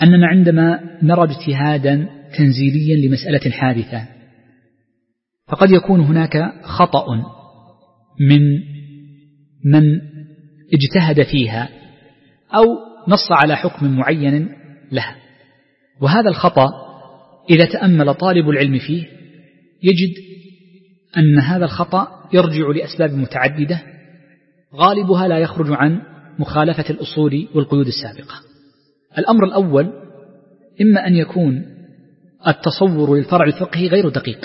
أننا عندما نرى اجتهادا تنزيليا لمسألة حادثة فقد يكون هناك خطأ من اجتهد فيها أو نص على حكم معين لها، وهذا الخطأ إذا تأمل طالب العلم فيه يجد أن هذا الخطأ يرجع لأسباب متعددة غالبها لا يخرج عن مخالفة الأصول والقيود السابقة. الأمر الأول إما أن يكون التصور للفرع الفقهي غير دقيق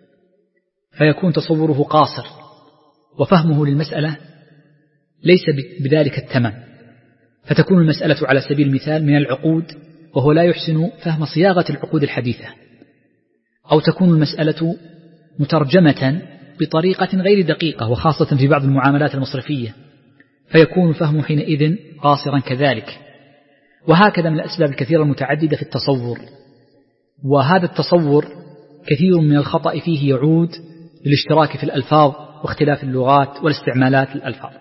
فيكون تصوره قاصر وفهمه للمسألة ليس بذلك التمام، فتكون المسألة على سبيل المثال من العقود وهو لا يحسن فهم صياغة العقود الحديثة، أو تكون المسألة مترجمة بطريقة غير دقيقة وخاصة في بعض المعاملات المصرفية فيكون فهمه حينئذ قاصرا كذلك. وهكذا من الأسباب الكثيرة المتعددة في التصور، وهذا التصور كثير من الخطأ فيه يعود للاشتراك في الألفاظ واختلاف اللغات والاستعمالات للألفاظ.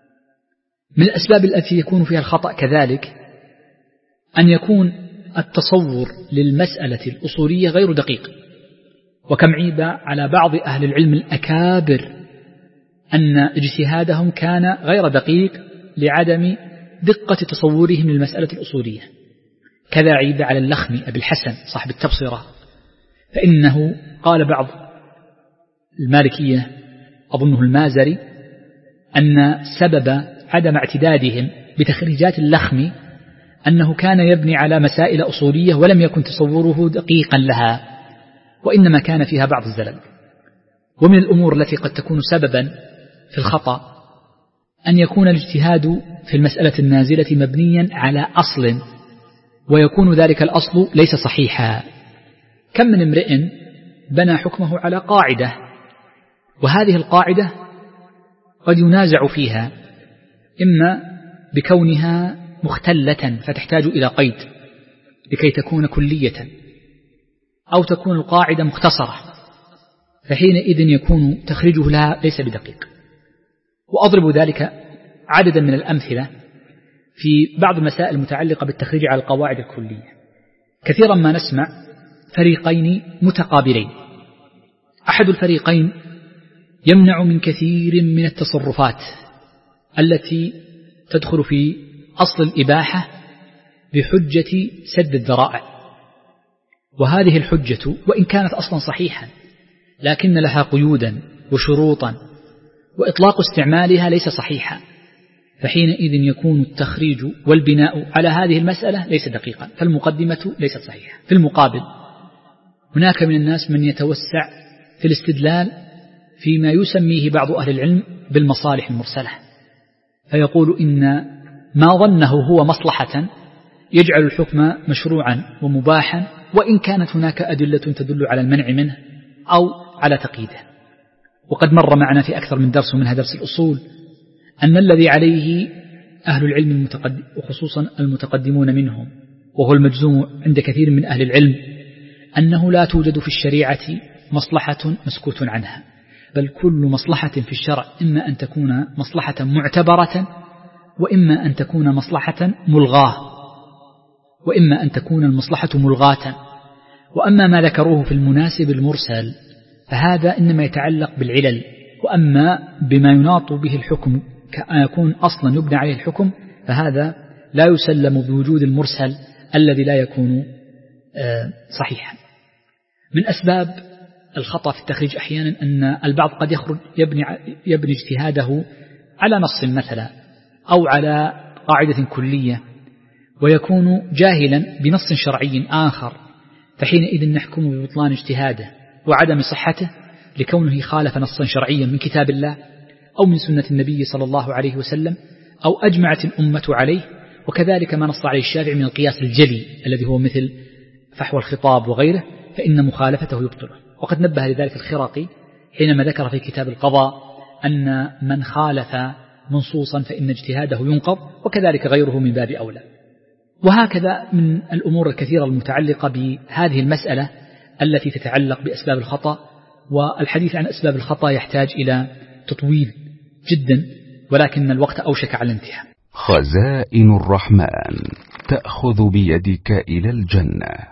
من الأسباب التي يكون فيها الخطأ كذلك أن يكون التصور للمسألة الأصولية غير دقيق، وكم عيب على بعض أهل العلم الأكابر أن اجتهادهم كان غير دقيق لعدم دقة تصورهم للمسألة الأصولية. كذا عيب على اللخمي أبي الحسن صاحب التبصرة، فإنه قال بعض المالكية أظنه المازري أن سبب عدم اعتدادهم بتخريجات اللخمي أنه كان يبني على مسائل أصولية ولم يكن تصوره دقيقا لها وإنما كان فيها بعض الزلل. ومن الأمور التي قد تكون سببا في الخطأ أن يكون الاجتهاد في المسألة النازلة مبنيا على أصل ويكون ذلك الأصل ليس صحيحا. كم من امرئ بنى حكمه على قاعدة وهذه القاعدة قد ينازع فيها إما بكونها مختلة فتحتاج إلى قيد لكي تكون كلية، أو تكون القاعدة مختصرة فحينئذ يكون تخريجه لها ليس بدقيق. وأضرب ذلك عددا من الأمثلة في بعض المسائل المتعلقة بالتخريج على القواعد الكلية. كثيرا ما نسمع فريقين متقابلين، أحد الفريقين يمنع من كثير من التصرفات التي تدخل في أصل الإباحة بحجة سد الذرائع، وهذه الحجة وإن كانت أصلا صحيحا لكن لها قيودا وشروطا وإطلاق استعمالها ليس صحيحا، فحينئذ يكون التخريج والبناء على هذه المسألة ليس دقيقا، فالمقدمة ليست صحيحة. في المقابل هناك من الناس من يتوسع في الاستدلال فيما يسميه بعض أهل العلم بالمصالح المرسلة، فيقول إن ما ظنه هو مصلحة يجعل الحكم مشروعا ومباحا وإن كانت هناك أدلة تدل على المنع منه أو على تقييده. وقد مر معنا في أكثر من درس ومنها درس الأصول أن الذي عليه أهل العلم وخصوصا المتقدمون منهم وهو المجزوم عند كثير من أهل العلم أنه لا توجد في الشريعة مصلحة مسكوت عنها، بل كل مصلحة في الشرع إما أن تكون مصلحة معتبرة وإما أن تكون مصلحة ملغاة وإما أن تكون المصلحة ملغاة. وأما ما ذكروه في المناسب المرسل فهذا إنما يتعلق بالعلل، وأما بما يناط به الحكم كأن يكون أصلا يبنى عليه الحكم فهذا لا يسلم بوجود المرسل الذي لا يكون صحيحا. من أسباب الخطأ في التخريج أحيانا أن البعض قد يخرج يبني اجتهاده على نص مثلا أو على قاعدة كلية ويكون جاهلا بنص شرعي آخر، فحينئذ نحكم ببطلان اجتهاده وعدم صحته لكونه خالف نصا شرعيا من كتاب الله أو من سنة النبي صلى الله عليه وسلم أو أجمعت الأمة عليه، وكذلك ما نص عليه الشافعي من القياس الجلي الذي هو مثل فحوى الخطاب وغيره، فإن مخالفته يبطله. وقد نبه لذلك الخراقي حينما ذكر في كتاب القضاء أن من خالف منصوصا فإن اجتهاده ينقض، وكذلك غيره من باب أولى. وهكذا من الأمور الكثيرة المتعلقة بهذه المسألة التي تتعلق بأسباب الخطأ، والحديث عن أسباب الخطأ يحتاج إلى تطويل جدا ولكن الوقت أوشك على الانتهاء. خزائن الرحمن تأخذ بيدك إلى الجنة.